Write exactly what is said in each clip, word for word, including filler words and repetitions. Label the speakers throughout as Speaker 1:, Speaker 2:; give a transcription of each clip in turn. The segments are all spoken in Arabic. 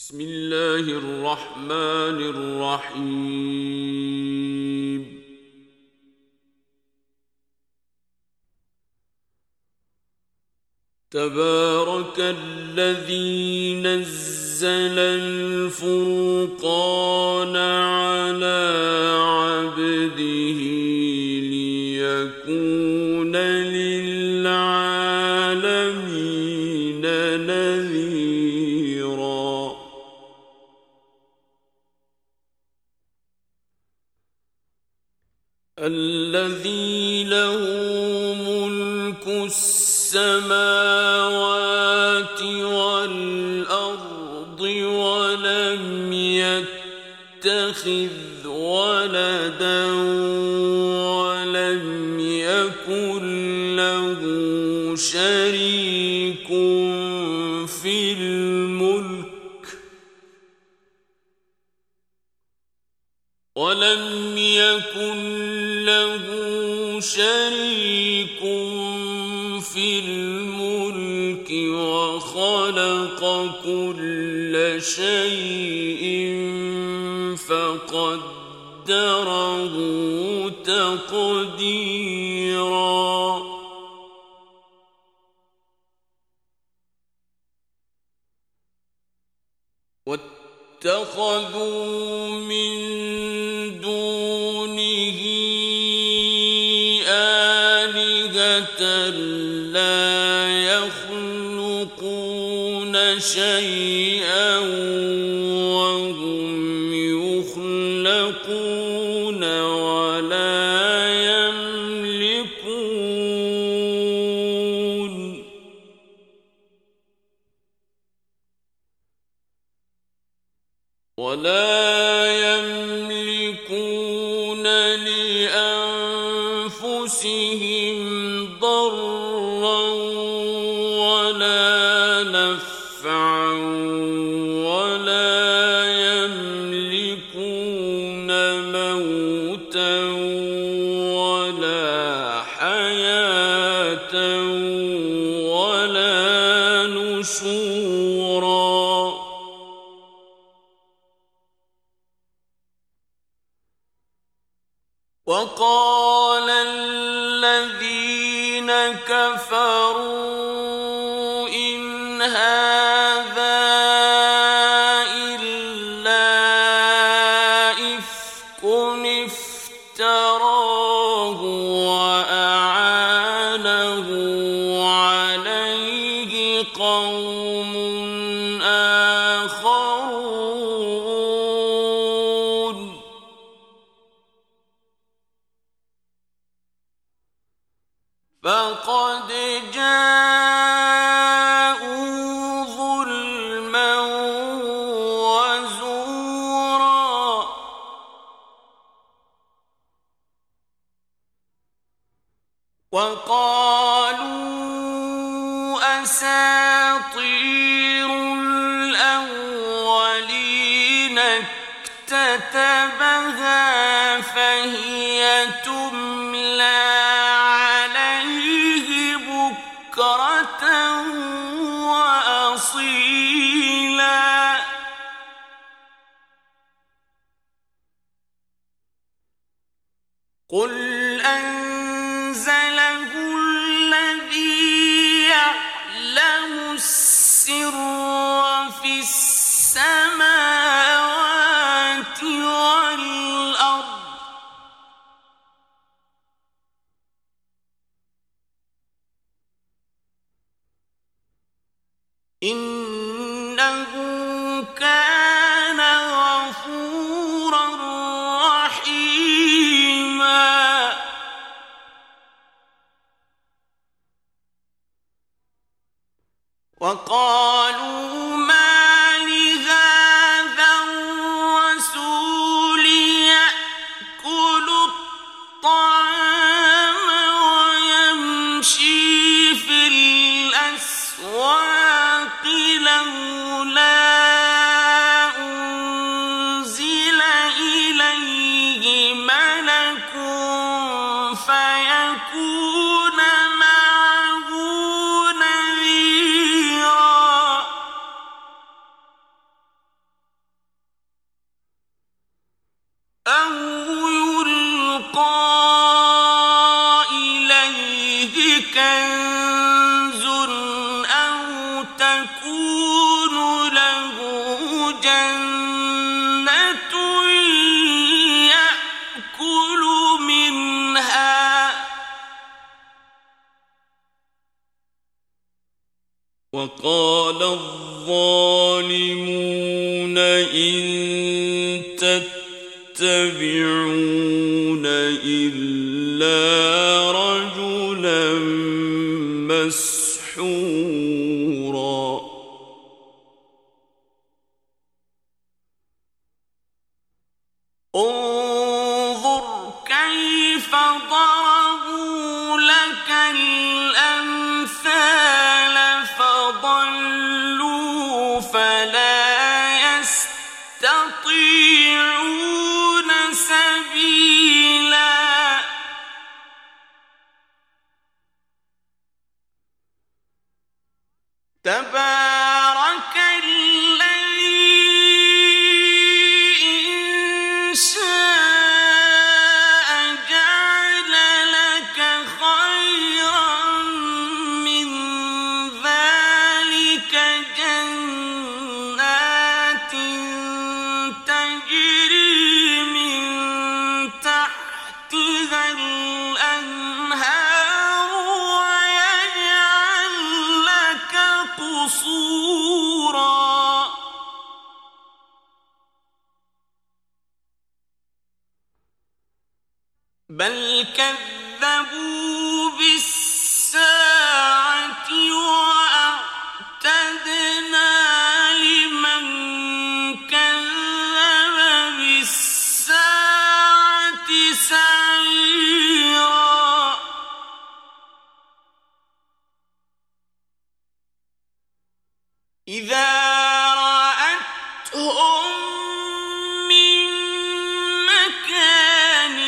Speaker 1: بسم الله الرحمن الرحيم. تبارك الذي نزل الفرقان على عبده ليكون للعالمين نذيرا. الذي له ملك السماوات والأرض ولم يتخذ ولدا ولم يكن له شريك في الملك ولم يكن له شريك في الملك وخلق كل شيء فقدره تقديرا. واتخذوا من دونه آلهة لا يخلقون شيئا وهم يخلقون ولا يملكون ولا يملكون لأنفسهم ضرا ولا نفعا ولا يملكون موتا ولا حياة ولا نشورا. وقال الذين كفروا إن هذا إلا إفك افتراه وأعانه عليه قوم آخرون فقد جاءوا ظلما وزورا. وقالوا أساطير الأولين اكتتبها فهي تملى بكرة وأصيلا. قل أنزله الذي يعلم السر في السماوات والأرض إنه كان غفورا رحيما. وقالوا ما لهذا الرسول يأكل الطعام ويمشي في الأسواق لولا أو يلقى إليه كنز أو تكون له جنة يأكل منها وقال الظالمون إن تتبعون إلا رجلا مسحورا انظر كيف ضربوا لك الأمثال فضلوا فلا يستطيعون سبيلا تبارك الذي إن شاء جعل لك خيرا من ذلك جنات تجري من تحتها الأنهار ويجعل لك قصورا بل كذبوا بالساعة وأعتدنا لمن كذب بالساعة سعيرا إذا رأتهم من مكان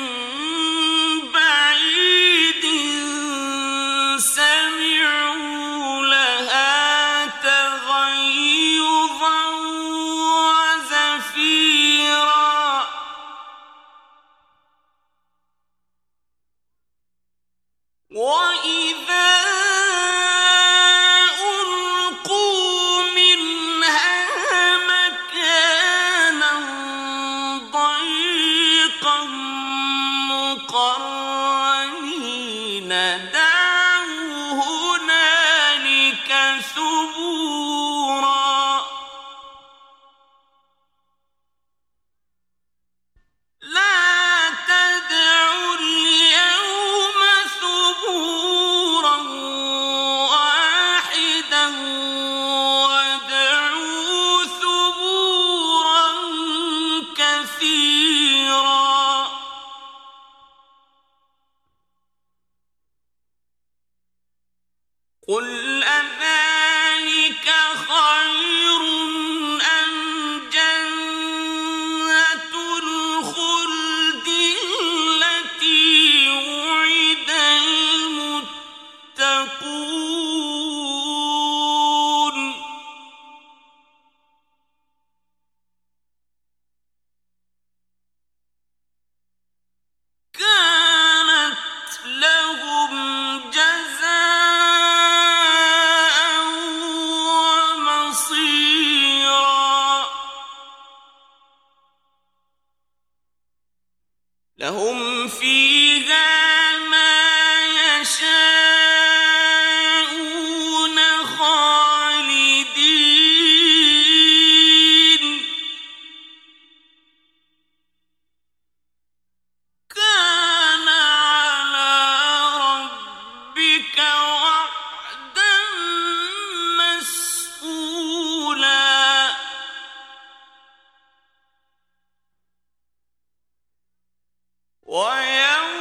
Speaker 1: بعيد سمعوا لها تغيظا وزفيرا وإذا ألقوا منها مكانا ضيقا مقرنين دعوا هنالك ثبورا لا تدعوا اليوم ثبورا واحدا وادعوا ثبورا كثيرا قل أذلك خير أم جنة الخلد التي وعد المتقون كانت لهم جزاء ومصيرا لهم فيها ما يشاءون خالدين كان على ربك وعدا مسئولا ويوم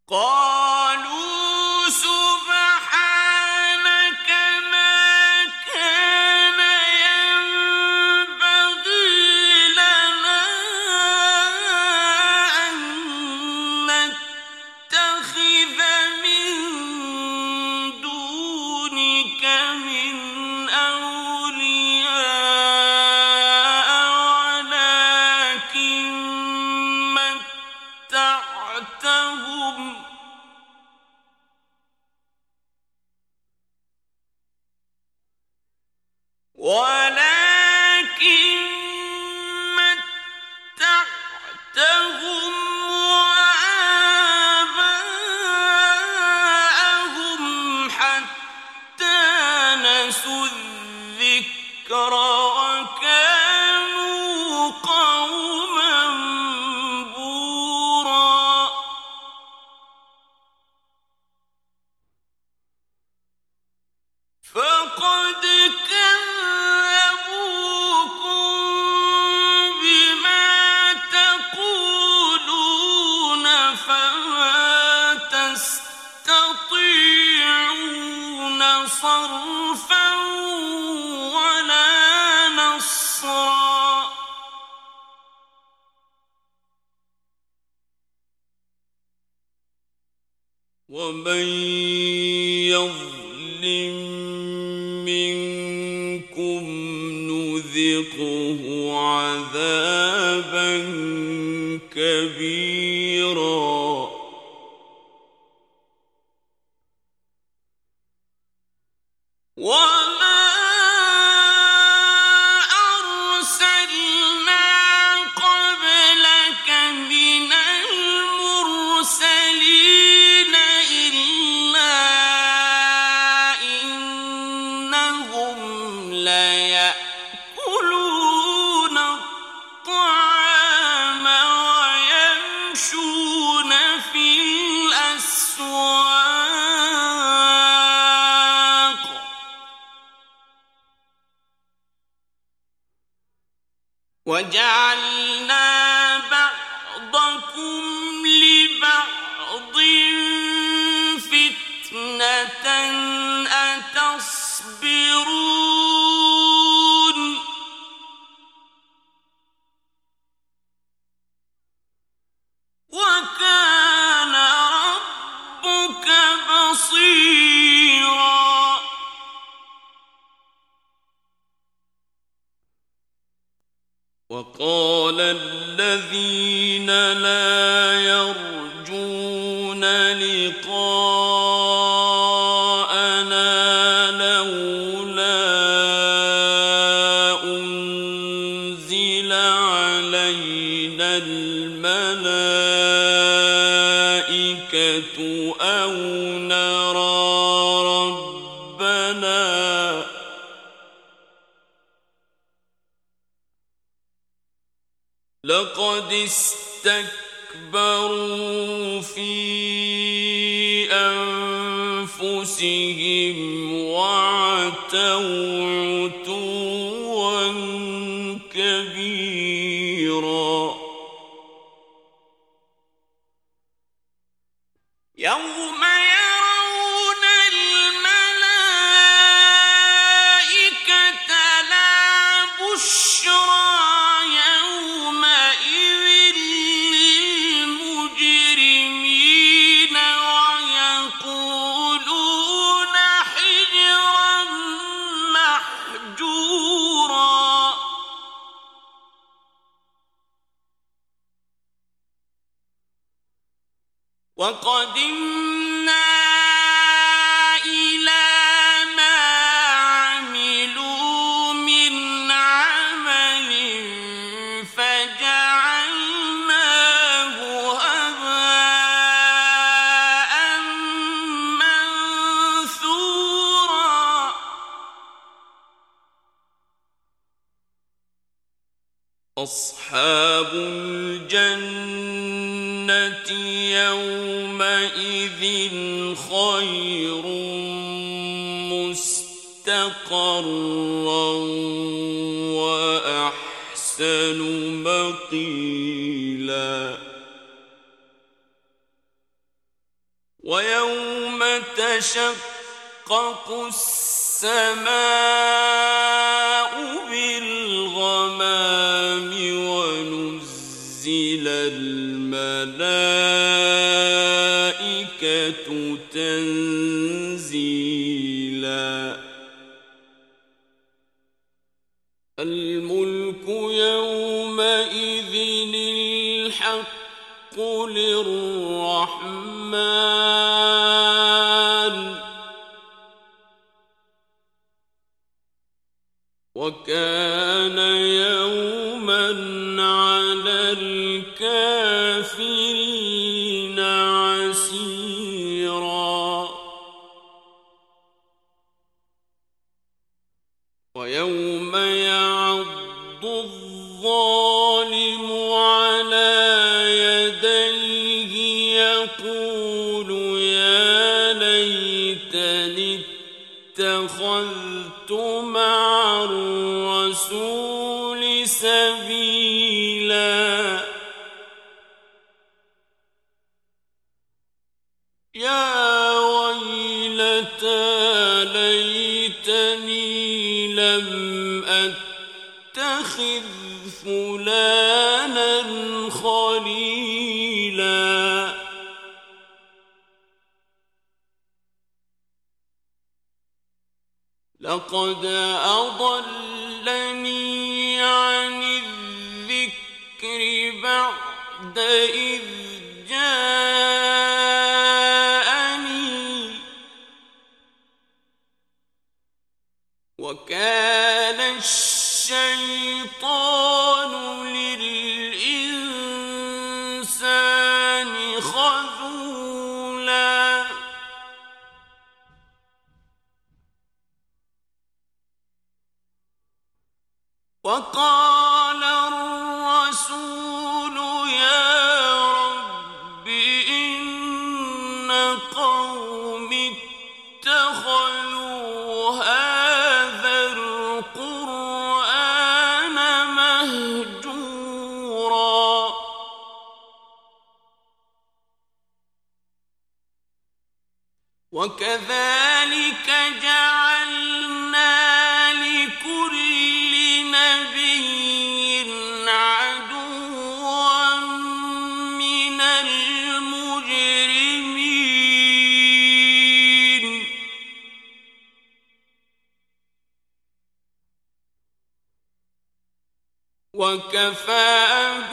Speaker 1: قالوا سبحانك ما كان ينبغي لنا أن نتخذ من دونك من أولياء ولكن متعتهم ولكن متعتهم وآباءهم حتى نسوا الذكر وكانوا قوما بورا فقد كذبوكم بما تقولون فما تستطيعون صرفا ولا نصرا ومن يظلم منكم نذقه عذابا كبيرا وما أرسلنا قبلك من المرسلين إلا إنهم ليأكلون الطعام ويمشون في الأسواق وجعلنا بعضكم لبعض فتنة أتصبرون وكان ربك بصيرا وقال الذين لا يرجون لقاءنا لولا أنزل علينا الملائكة أو نرى ربنا لقد استكبروا في أنفسهم وعتوا عتوا كبيرا يوم يرون الملائكة لا بشرى وقدمنا إلى ما عملوا من عمل فجعلناه هباء منثورا أصحاب الجنة يومئذ خير مستقرا وأحسن مقيلا ويوم تشقق السماء بالغمام ونزل الملائكة تنزيلا الملك يومئذ الحق للرحمن وكان يوما على الكافرين عسيرا ويوم يعض الظالم على يديه يقول يا ليتني اتخذت مع الرسول سبيلا يا ويلتى ليتني لم أتخذ فلانا خليلا لقد أضلني عن الذكر بعد إذ جاءني وكان الشيطان للإنسان خذولا وقال الرسول يا رب إن قومي اتخذوا هذا القرآن مهجورا وكذلك جعلنا لكل نبي عدوا من المجرمين وكفى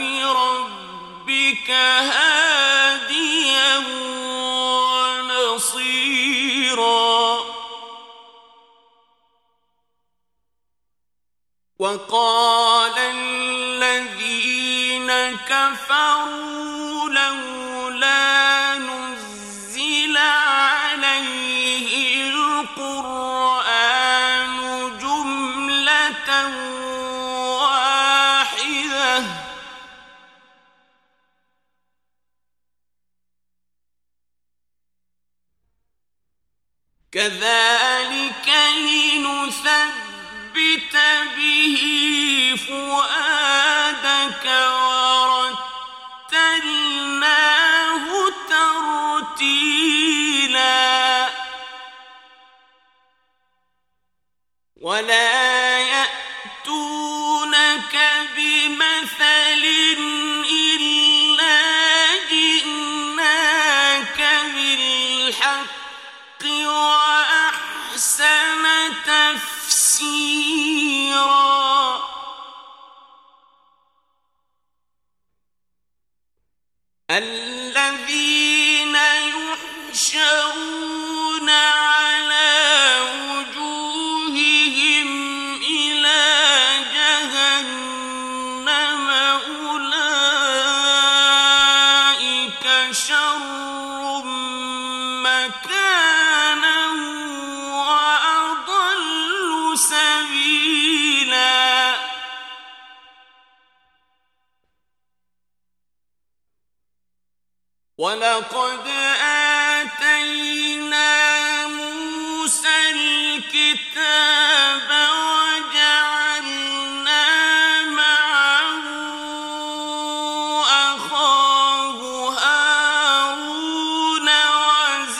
Speaker 1: بربك هاديا ونصيرا وقال الذين كفروا لولا نزل عليه القرآن جملة واحدة كذلك لنثبت به فؤادك ورتلناه ترتيلا ولا يأتونك بمثل إلا جئناك بالحق وأحسن تفسيرا الذين يحشرون على وجوههم إلى جهنم أولئك شر مكانا وأضل سبيلا ولقد آتينا موسى الكتاب وجعلنا معه أخاه هارون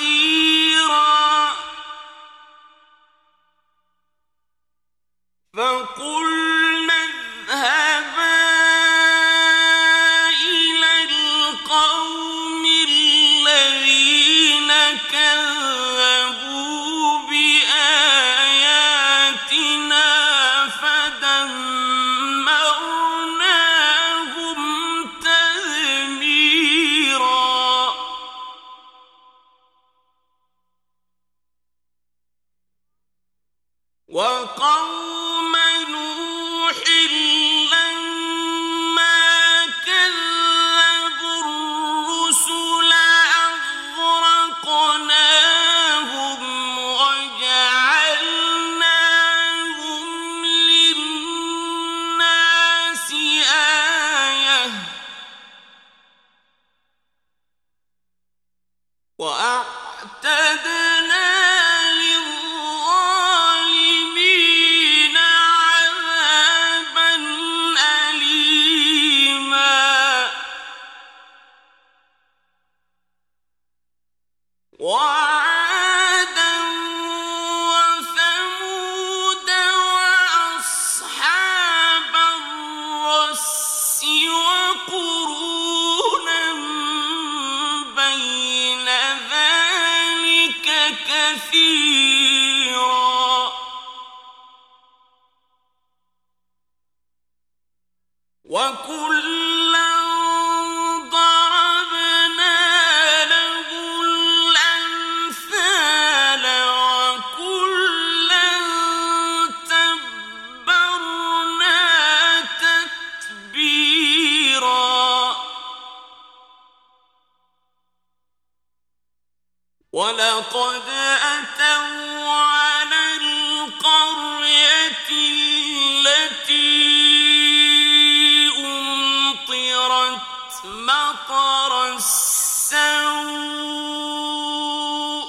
Speaker 1: وَلَقَدْ أَتَوْا عَلَى الْقَرْيَةِ الَّتِي أُمْطِرَتْ مَطَرَ السَّوْءِ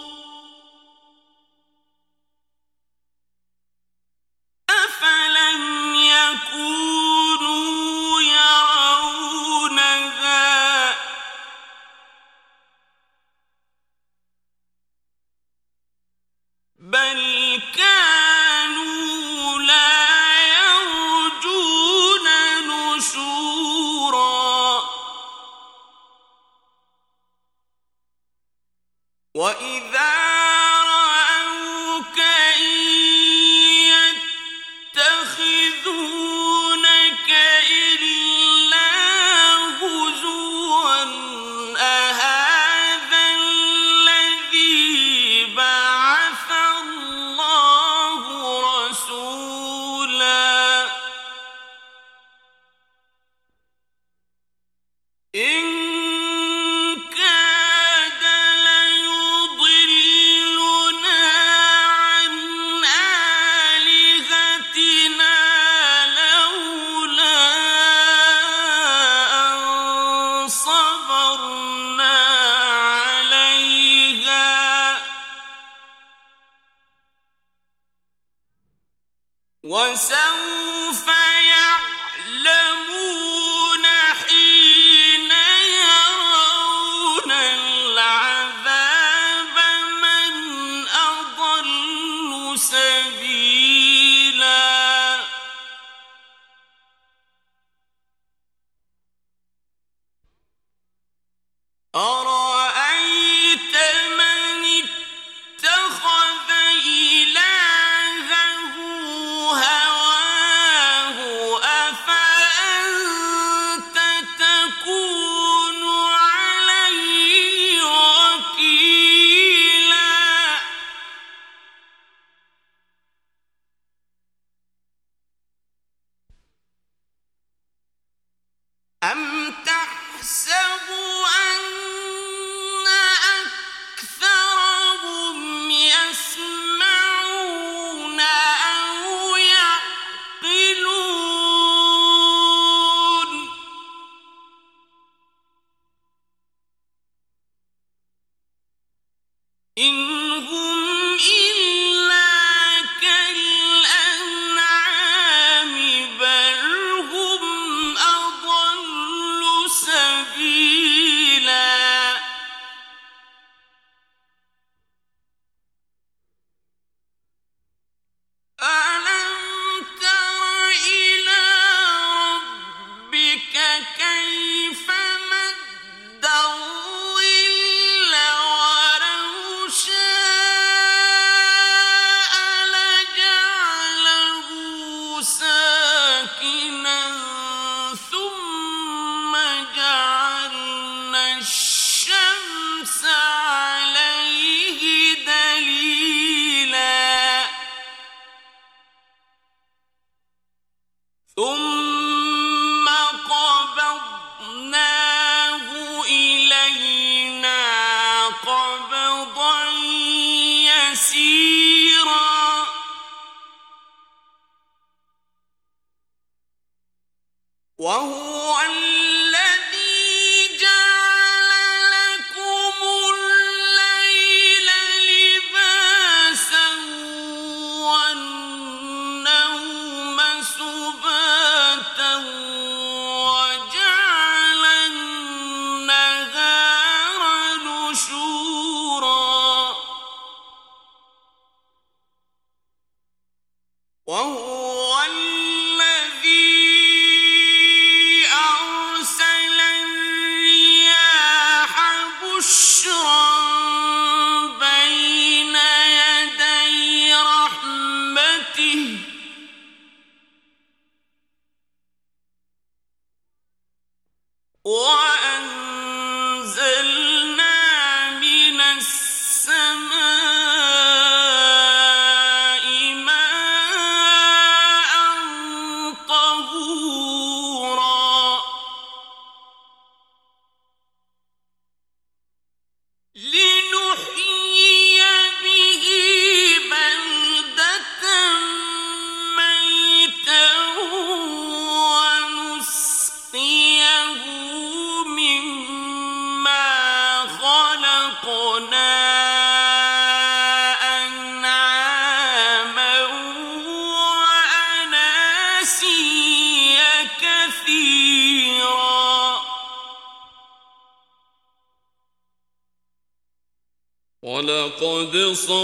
Speaker 1: أَفَلَمْ يَكُونُوا يَرَوْنَهَا بَلْ كَانُوا لَا يَرْجُونَ نُشُورًا وَإِذَا رَأَوْكَ إِن يَتَّخِذُونَكَ إِلَّا هُزُوًا أَهَٰذَا الَّذِي بَعَثَ اللَّهُ رَسُولًا إِن كَادَ لَيُضِلُّنَا عَنْ آلِهَتِنَا لَوْلَا أَن صَبَرْنَا عَلَيْهَا ۚ وَسَوْفَ يَعْلَمُونَ حِينَ يَرَوْنَ الْعَذَابَ مَنْ أَضَلُّ سَبِيلًا أَرَأَيْتَ مَنِ اتَّخَذَ إِلَٰهَهُ هَوَاهُ أَفَأَنتَ تَكُونُ عَلَيْهِ وَكِيلًا أَمْ تَحْسَبُ أَنَّ وَلَقَدْ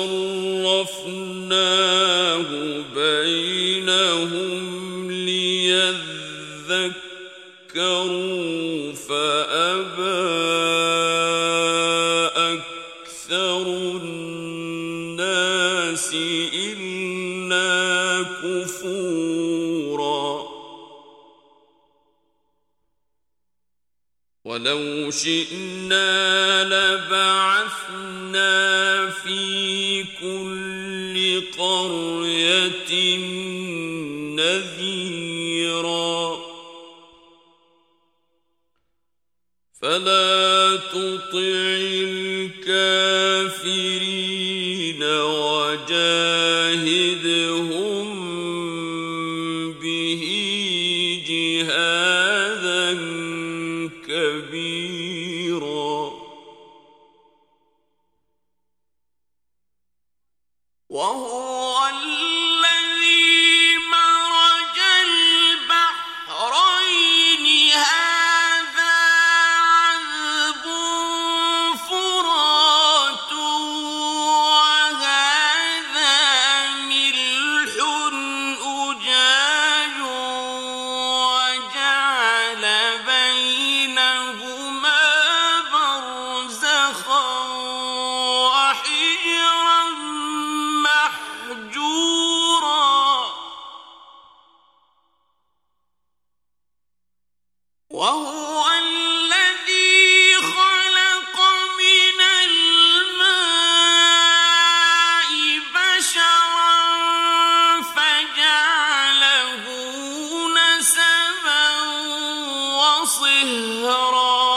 Speaker 1: صَرَّفْنَاهُ بَيْنَهُمْ لِيَذَّكَّرُوا فَأَبَى أَكْثَرُ النَّاسِ إِلَّا كُفُورًا وَلَوْ شِئْنَا لَبَعَثْنَا فِي كُلِّ قَرْيَةٍ نَذِيرًا فَلَا تُطِعِ الْكَافِرِينَ وَجَاهِدْهُم بِهِ جِهَادًا كَبِيرًا وَهُوَ الَّذِي مَرَجَ الْبَحْرَيْنِ هَذَا عَذْبٌ فُرَاتٌ وَهَذَا مِلْحٌ أُجَاجٌ وَجَعَلَ بَيْنَهُمَا بَرْزَخًا وَحِجْرًا مَّحْجُورًا وَهُوَ الَّذِي خَلَقَ مِنَ الْمَاءِ بَشَرًا فَجَعَلَهُ نَسَبًا وَصِهْرًا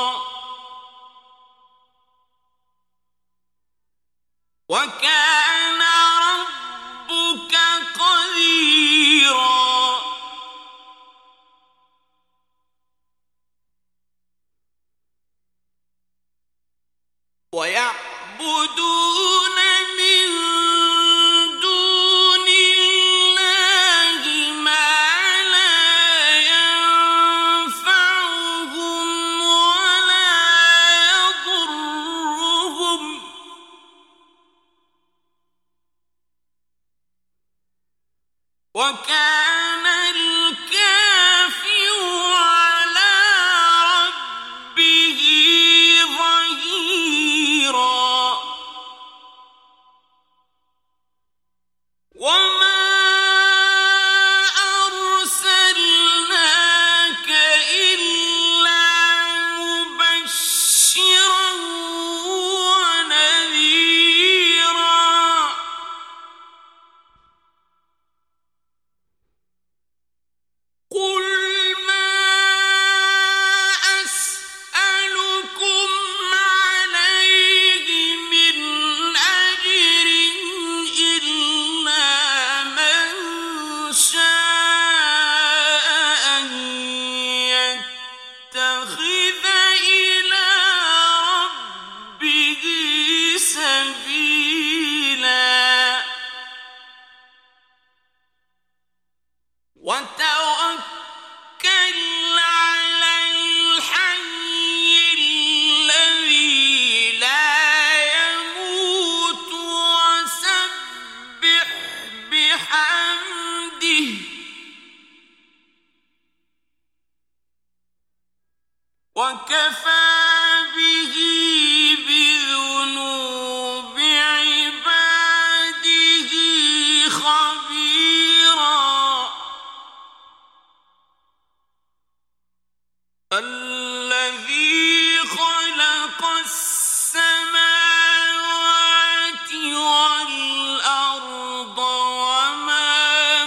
Speaker 1: وَكَانَ رَبُّكَ قَدِيرًا وَيَعْبُدُونَ مِن دُونِ اللَّهِ مَا لَا يَنفَعُهُمْ وَلَا يَضُرُّهُمْ وَكَانَ الْكَافِرُ عَلَىٰ رَبِّهِ ظَهِيرًا وَمَا أَرْسَلْنَاكَ إِلَّا مُبَشِّرًا وَنَذِيرًا قُلْ مَا أَسْأَلُكُمْ عَلَيْهِ مِنْ أَجْرٍ إِلَّا مَنْ شَاءَ أَن يَتَّخِذَ إِلَىٰ رَبِّهِ سَبِيلًا وَتَوَكَّلْ عَلَى الْحَيِّ الَّذِي لَا يَمُوتُ وَسَبِّحْ بِحَمْدِهِ وَكَفَىٰ بِهِ بِذُنُوبِ عِبَادِهِ خَبِيرًا الَّذِي خَلَقَ السَّمَاوَاتِ وَالْأَرْضَ وَمَا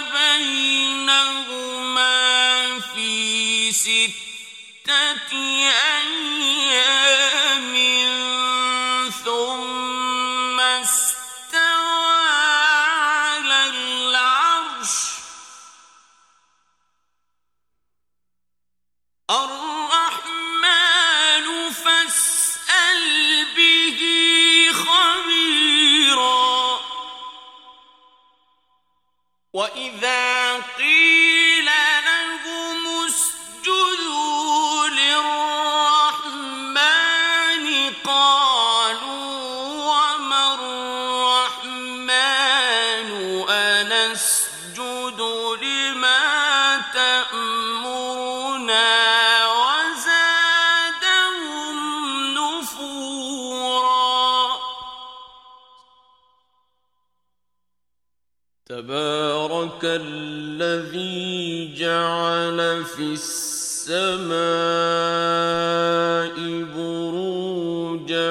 Speaker 1: بَيْنَهُمَا فِي سِتَّةِ أَيَّامٍ تبارك الذي جعل في السماء بروجا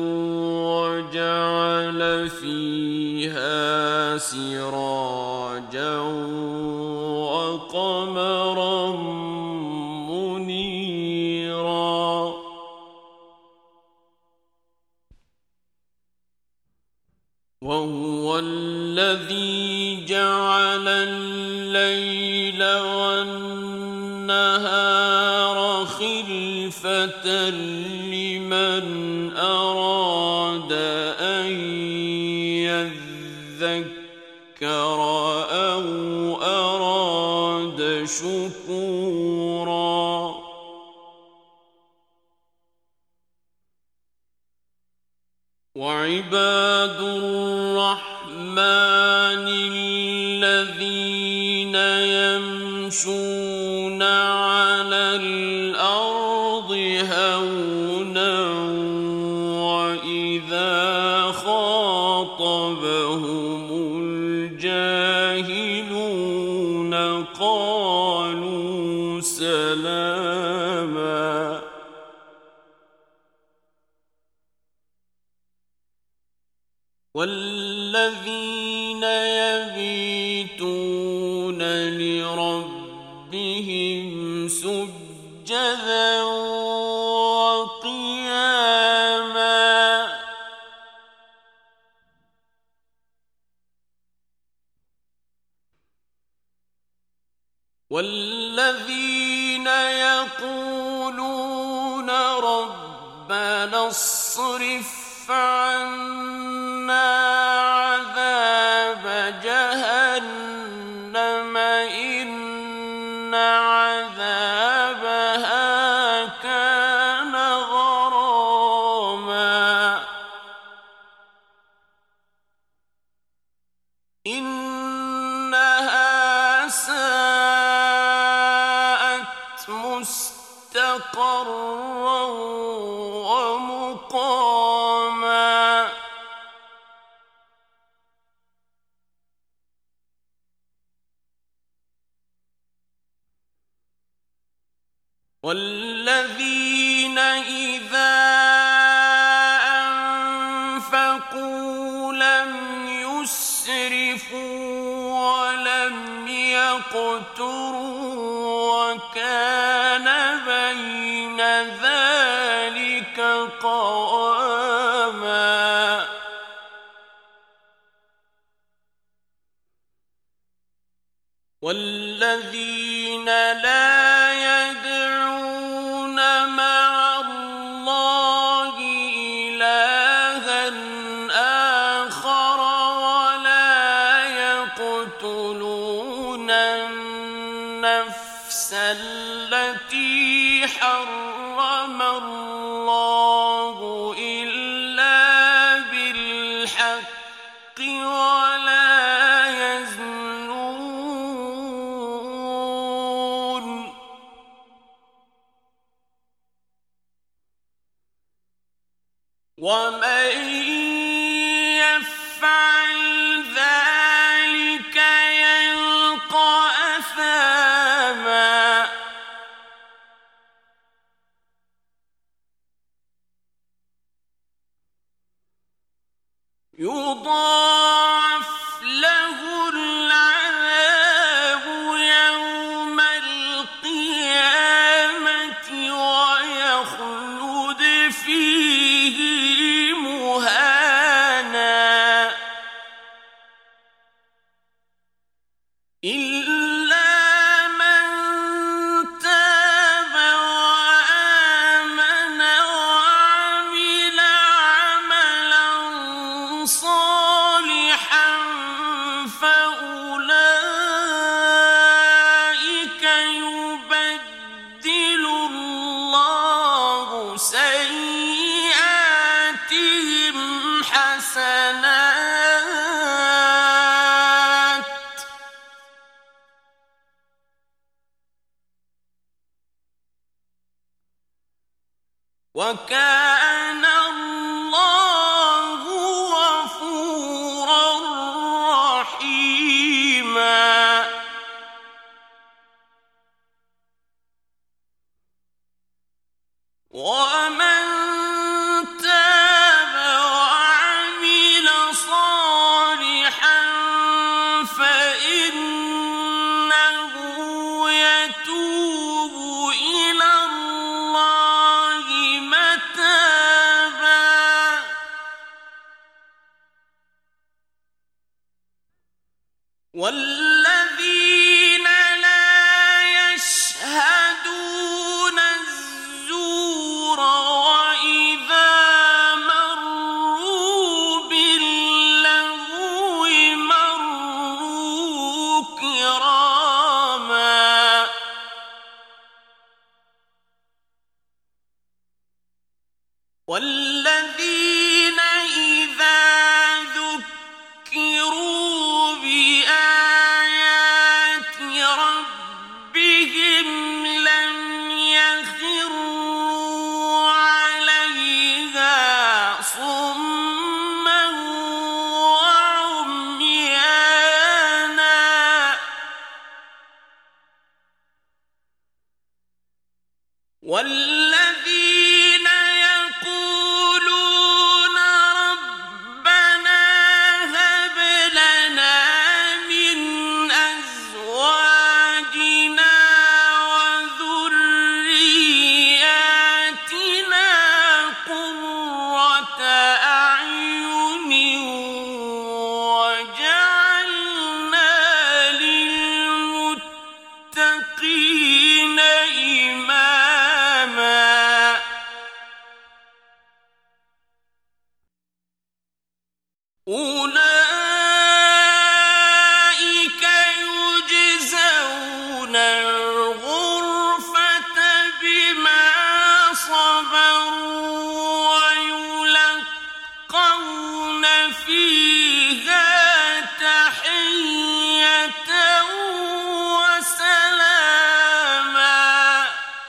Speaker 1: وجعل فيها سراجا وقمرا منيرا وهو الذي جعل الليل والنهار خلفة لمن أراد أن يذكر أو أراد شكورا وعباد الرحمن الذين يمشون على الأرض هونا وإذا خاطبهم الجاهلون قالوا سلاما والذين يبيتون لربهم سجدا وقياما والذين يقولون ربنا اصرف عنا عذاب جهنم إن عذابها كان غراما إنها ساءت مستقرا ومقاما والذين إذا أنفقوا لم يسرفوا ولم يقتروا وكان بين ذلك قواما والذين لا يدعون مع الله إلها آخر ولا يقتلون النفس التي حرم الله إلا بالحق ولا يزنون ومن يفعل ذلك يلقى أثاما يضاعف له العذاب يوم القيامة ويخلد فيه مهانا إلا من تاب وآمن وعمل عملا صالحا فأولئك يبدل الله سيئاتهم حسنات وكان الله غفورا رحيما ومن تاب وعمل صالحا فإنه يتوب إلى الله متابا والذين لا يشهدون الزور وإذا مروا باللغو مروا كراما والذين إذا ذكروا بآيات ربهم لم يخروا عليها صما وعميانا والذين يقولون ربنا هب لنا من أزواجنا وذرياتنا قرة أعين وجعلنا للمتقين إماما أولئك يجزون الغرفة بما صبروا ويلقون فيها تحية وسلاما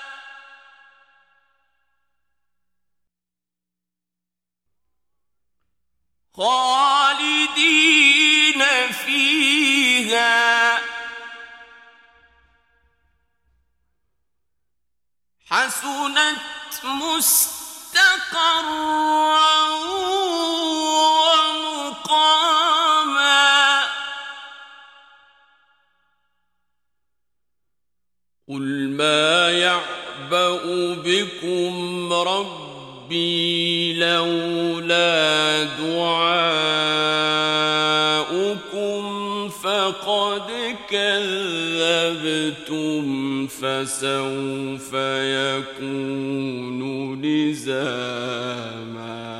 Speaker 1: خالدين فيها حسنت مستقرا ومقاما قل ما يعبأ بكم ربي لولا دعاؤكم فقد كذبتم فسوف يكون لزاما